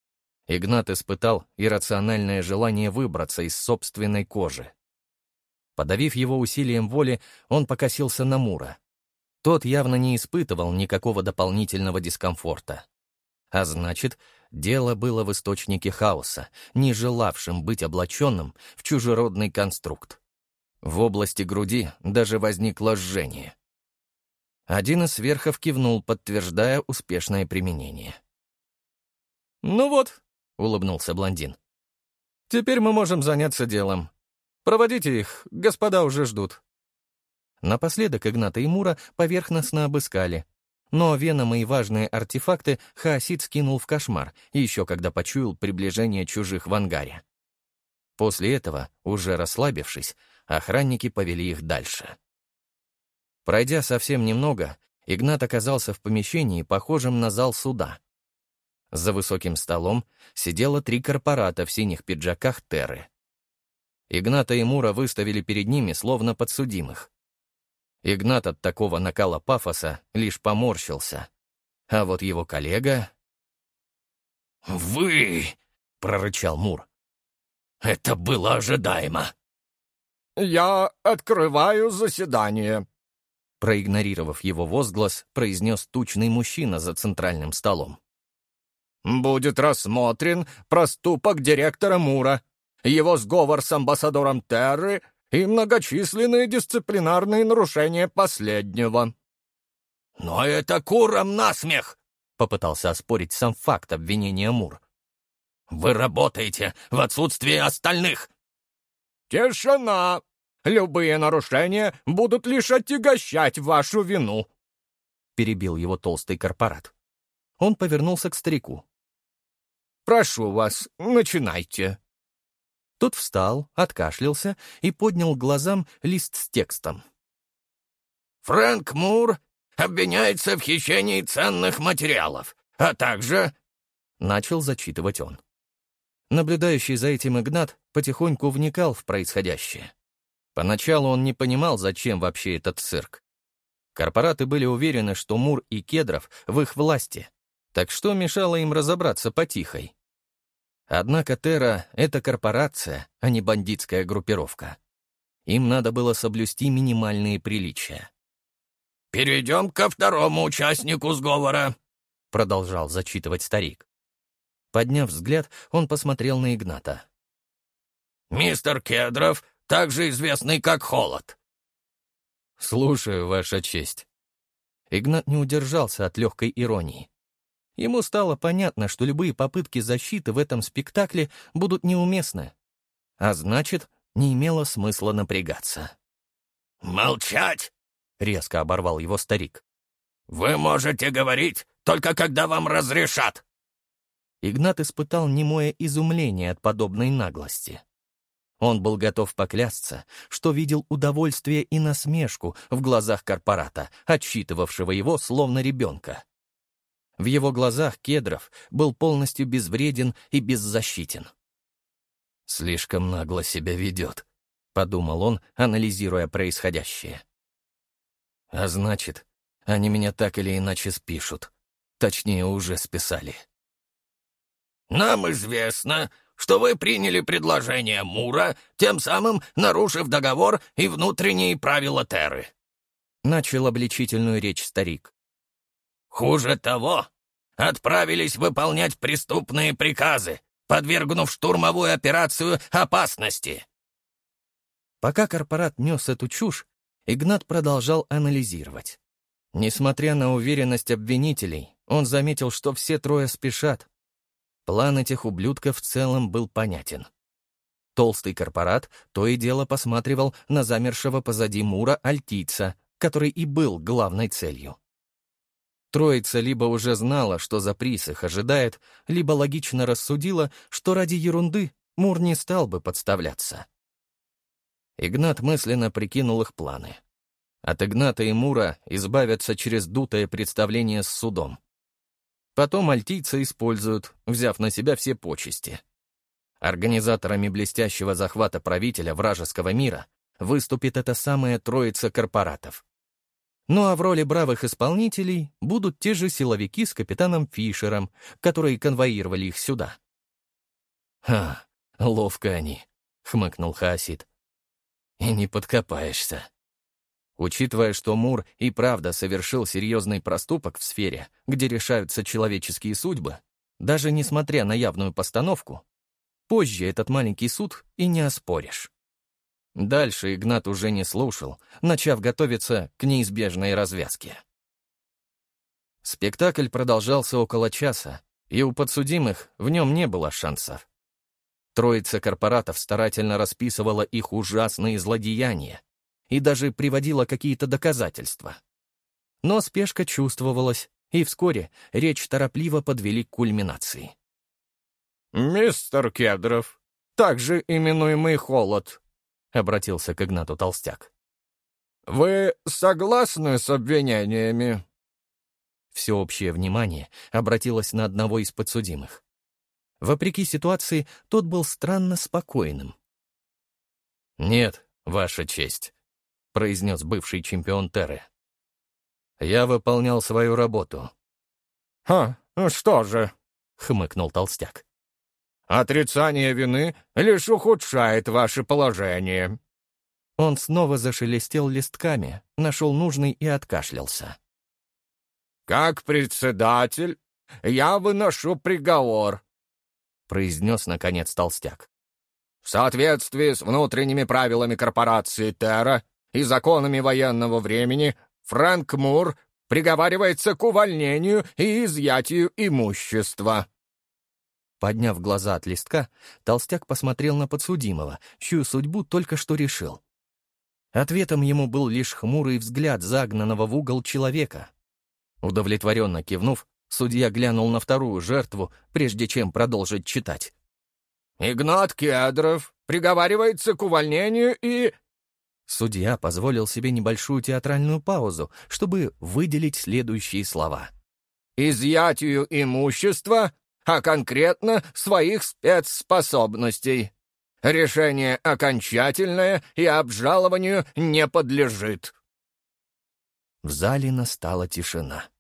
Игнат испытал иррациональное желание выбраться из собственной кожи. Подавив его усилием воли, он покосился на Мура. Тот явно не испытывал никакого дополнительного дискомфорта. А значит, дело было в источнике хаоса, не желавшем быть облаченным в чужеродный конструкт. В области груди даже возникло жжение. Один из сверхов кивнул, подтверждая успешное применение. «Ну вот», — улыбнулся блондин, — «теперь мы можем заняться делом. Проводите их, господа уже ждут». Напоследок Игната и Мура поверхностно обыскали, но веномы и важные артефакты Хаосид скинул в кошмар, еще когда почуял приближение чужих в ангаре. После этого, уже расслабившись, охранники повели их дальше. Пройдя совсем немного, Игнат оказался в помещении, похожем на зал суда. За высоким столом сидело три корпората в синих пиджаках Терры. Игната и Мура выставили перед ними словно подсудимых. Игнат от такого накала пафоса лишь поморщился. А вот его коллега... «Вы!» — прорычал Мур. «Это было ожидаемо!» «Я открываю заседание!» Проигнорировав его возглас, произнес тучный мужчина за центральным столом. «Будет рассмотрен проступок директора Мура, его сговор с амбассадором Терры и многочисленные дисциплинарные нарушения последнего». «Но это курам насмех!» — попытался оспорить сам факт обвинения Мур. «Вы работаете в отсутствии остальных!» «Тишина! Любые нарушения будут лишь отягощать вашу вину!» — перебил его толстый корпорат. Он повернулся к старику. «Прошу вас, начинайте». Тот встал, откашлялся и поднял глазам лист с текстом. «Фрэнк Мур обвиняется в хищении ценных материалов, а также...» — начал зачитывать он. Наблюдающий за этим Игнат потихоньку вникал в происходящее. Поначалу он не понимал, зачем вообще этот цирк. Корпораты были уверены, что Мур и Кедров в их власти, так что мешало им разобраться потихой. Однако Терра — это корпорация, а не бандитская группировка. Им надо было соблюсти минимальные приличия. «Перейдем ко второму участнику сговора», — продолжал зачитывать старик. Подняв взгляд, он посмотрел на Игната. «Мистер Кедров, также известный как Холод». «Слушаю, Ваша честь». Игнат не удержался от легкой иронии. Ему стало понятно, что любые попытки защиты в этом спектакле будут неуместны. А значит, не имело смысла напрягаться. «Молчать!» — резко оборвал его старик. «Вы можете говорить, только когда вам разрешат!» Игнат испытал немое изумление от подобной наглости. Он был готов поклясться, что видел удовольствие и насмешку в глазах корпората, отчитывавшего его словно ребенка. В его глазах Кедров был полностью безвреден и беззащитен. «Слишком нагло себя ведет», — подумал он, анализируя происходящее. «А значит, они меня так или иначе спишут. Точнее, уже списали». «Нам известно, что вы приняли предложение Мура, тем самым нарушив договор и внутренние правила Терры», — начал обличительную речь старик. «Хуже того, отправились выполнять преступные приказы, подвергнув штурмовую операцию опасности». Пока корпорат нес эту чушь, Игнат продолжал анализировать. Несмотря на уверенность обвинителей, он заметил, что все трое спешат. План этих ублюдков в целом был понятен. Толстый корпорат то и дело посматривал на замершего позади Мура альтийца, который и был главной целью. Троица либо уже знала, что за приз их ожидает, либо логично рассудила, что ради ерунды Мур не стал бы подставляться. Игнат мысленно прикинул их планы. От Игната и Мура избавятся через дутое представление с судом. Потом альтийца используют, взяв на себя все почести. Организаторами блестящего захвата правителя вражеского мира выступит эта самая троица корпоратов. Ну а в роли бравых исполнителей будут те же силовики с капитаном Фишером, которые конвоировали их сюда. «Ха, ловко они», — хмыкнул Хаосид. И не подкопаешься. Учитывая, что Мур и правда совершил серьезный проступок в сфере, где решаются человеческие судьбы, даже несмотря на явную постановку, позже этот маленький суд и не оспоришь. Дальше Игнат уже не слушал, начав готовиться к неизбежной развязке. Спектакль продолжался около часа, и у подсудимых в нем не было шансов. Троица корпоратов старательно расписывала их ужасные злодеяния и даже приводила какие-то доказательства. Но спешка чувствовалась, и вскоре речь торопливо подвели к кульминации. «Мистер Кедров, также именуемый Холод», — обратился к Игнату толстяк. «Вы согласны с обвинениями?» Всеобщее внимание обратилось на одного из подсудимых. Вопреки ситуации, тот был странно спокойным. «Нет, Ваша честь», — произнес бывший чемпион Терры. «Я выполнял свою работу». «Ха, что же?» — хмыкнул толстяк. «Отрицание вины лишь ухудшает ваше положение». Он снова зашелестел листками, нашел нужный и откашлялся. «Как председатель, я выношу приговор», — произнес, наконец, толстяк. «В соответствии с внутренними правилами корпорации Терра и законами военного времени, Фрэнк Мур приговаривается к увольнению и изъятию имущества». Подняв глаза от листка, толстяк посмотрел на подсудимого, чью судьбу только что решил. Ответом ему был лишь хмурый взгляд загнанного в угол человека. Удовлетворенно кивнув, судья глянул на вторую жертву, прежде чем продолжить читать. «Игнат Кедров приговаривается к увольнению и...» Судья позволил себе небольшую театральную паузу, чтобы выделить следующие слова. «Изъятию имущества, а конкретно своих спецспособностей. Решение окончательное и обжалованию не подлежит». В зале настала тишина.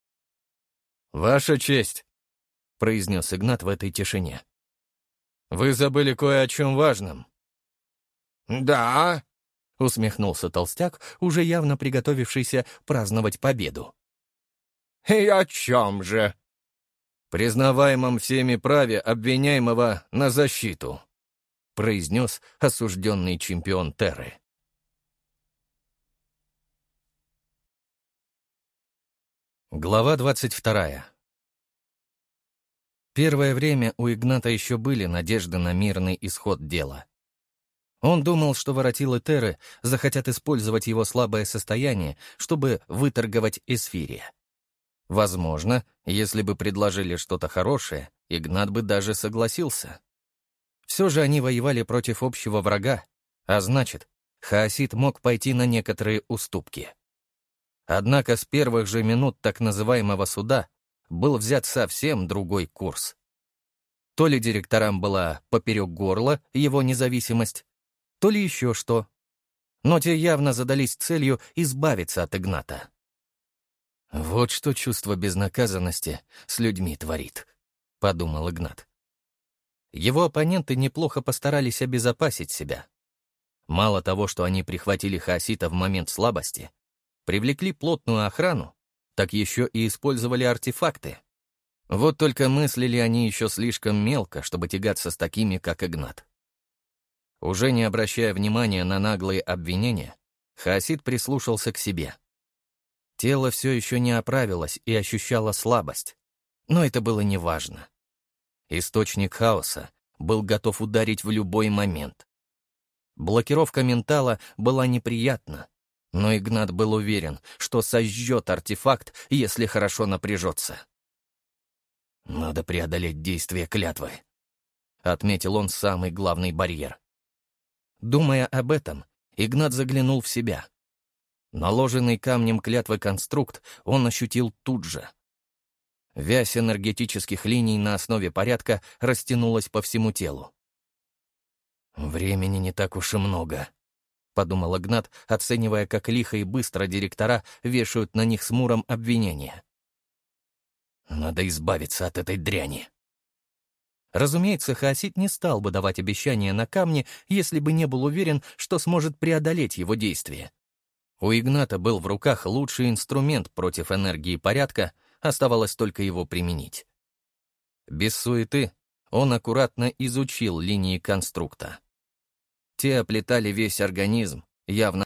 «Ваша честь», — произнес Игнат в этой тишине. «Вы забыли кое о чем важном». «Да», — усмехнулся толстяк, уже явно приготовившийся праздновать победу. «И о чем же?» «Признаваемом всеми праве обвиняемого на защиту», — произнес осужденный чемпион Терры. Глава двадцать вторая. Первое время у Игната еще были надежды на мирный исход дела. Он думал, что воротилы Терры захотят использовать его слабое состояние, чтобы выторговать Эсфирия. Возможно, если бы предложили что-то хорошее, Игнат бы даже согласился. Все же они воевали против общего врага, а значит, Хаосид мог пойти на некоторые уступки. Однако с первых же минут так называемого суда был взят совсем другой курс. То ли директорам была поперек горла его независимость, то ли еще что. Но те явно задались целью избавиться от Игната. «Вот что чувство безнаказанности с людьми творит», — подумал Игнат. Его оппоненты неплохо постарались обезопасить себя. Мало того, что они прихватили Хаосита в момент слабости, привлекли плотную охрану, так еще и использовали артефакты. Вот только мыслили они еще слишком мелко, чтобы тягаться с такими, как Игнат. Уже не обращая внимания на наглые обвинения, Хаосит прислушался к себе. Тело все еще не оправилось и ощущало слабость, но это было неважно. Источник хаоса был готов ударить в любой момент. Блокировка ментала была неприятна, но Игнат был уверен, что сожжет артефакт, если хорошо напряжется. «Надо преодолеть действие клятвы», — отметил он самый главный барьер. Думая об этом, Игнат заглянул в себя. Наложенный камнем клятвы конструкт он ощутил тут же. Вязь энергетических линий на основе порядка растянулась по всему телу. «Времени не так уж и много», — подумал Игнат, оценивая, как лихо и быстро директора вешают на них с Муром обвинения. «Надо избавиться от этой дряни». Разумеется, хаосит не стал бы давать обещания на камне, если бы не был уверен, что сможет преодолеть его действие. У Игната был в руках лучший инструмент против энергии порядка, оставалось только его применить. Без суеты он аккуратно изучил линии конструкта. Те оплетали весь организм, явно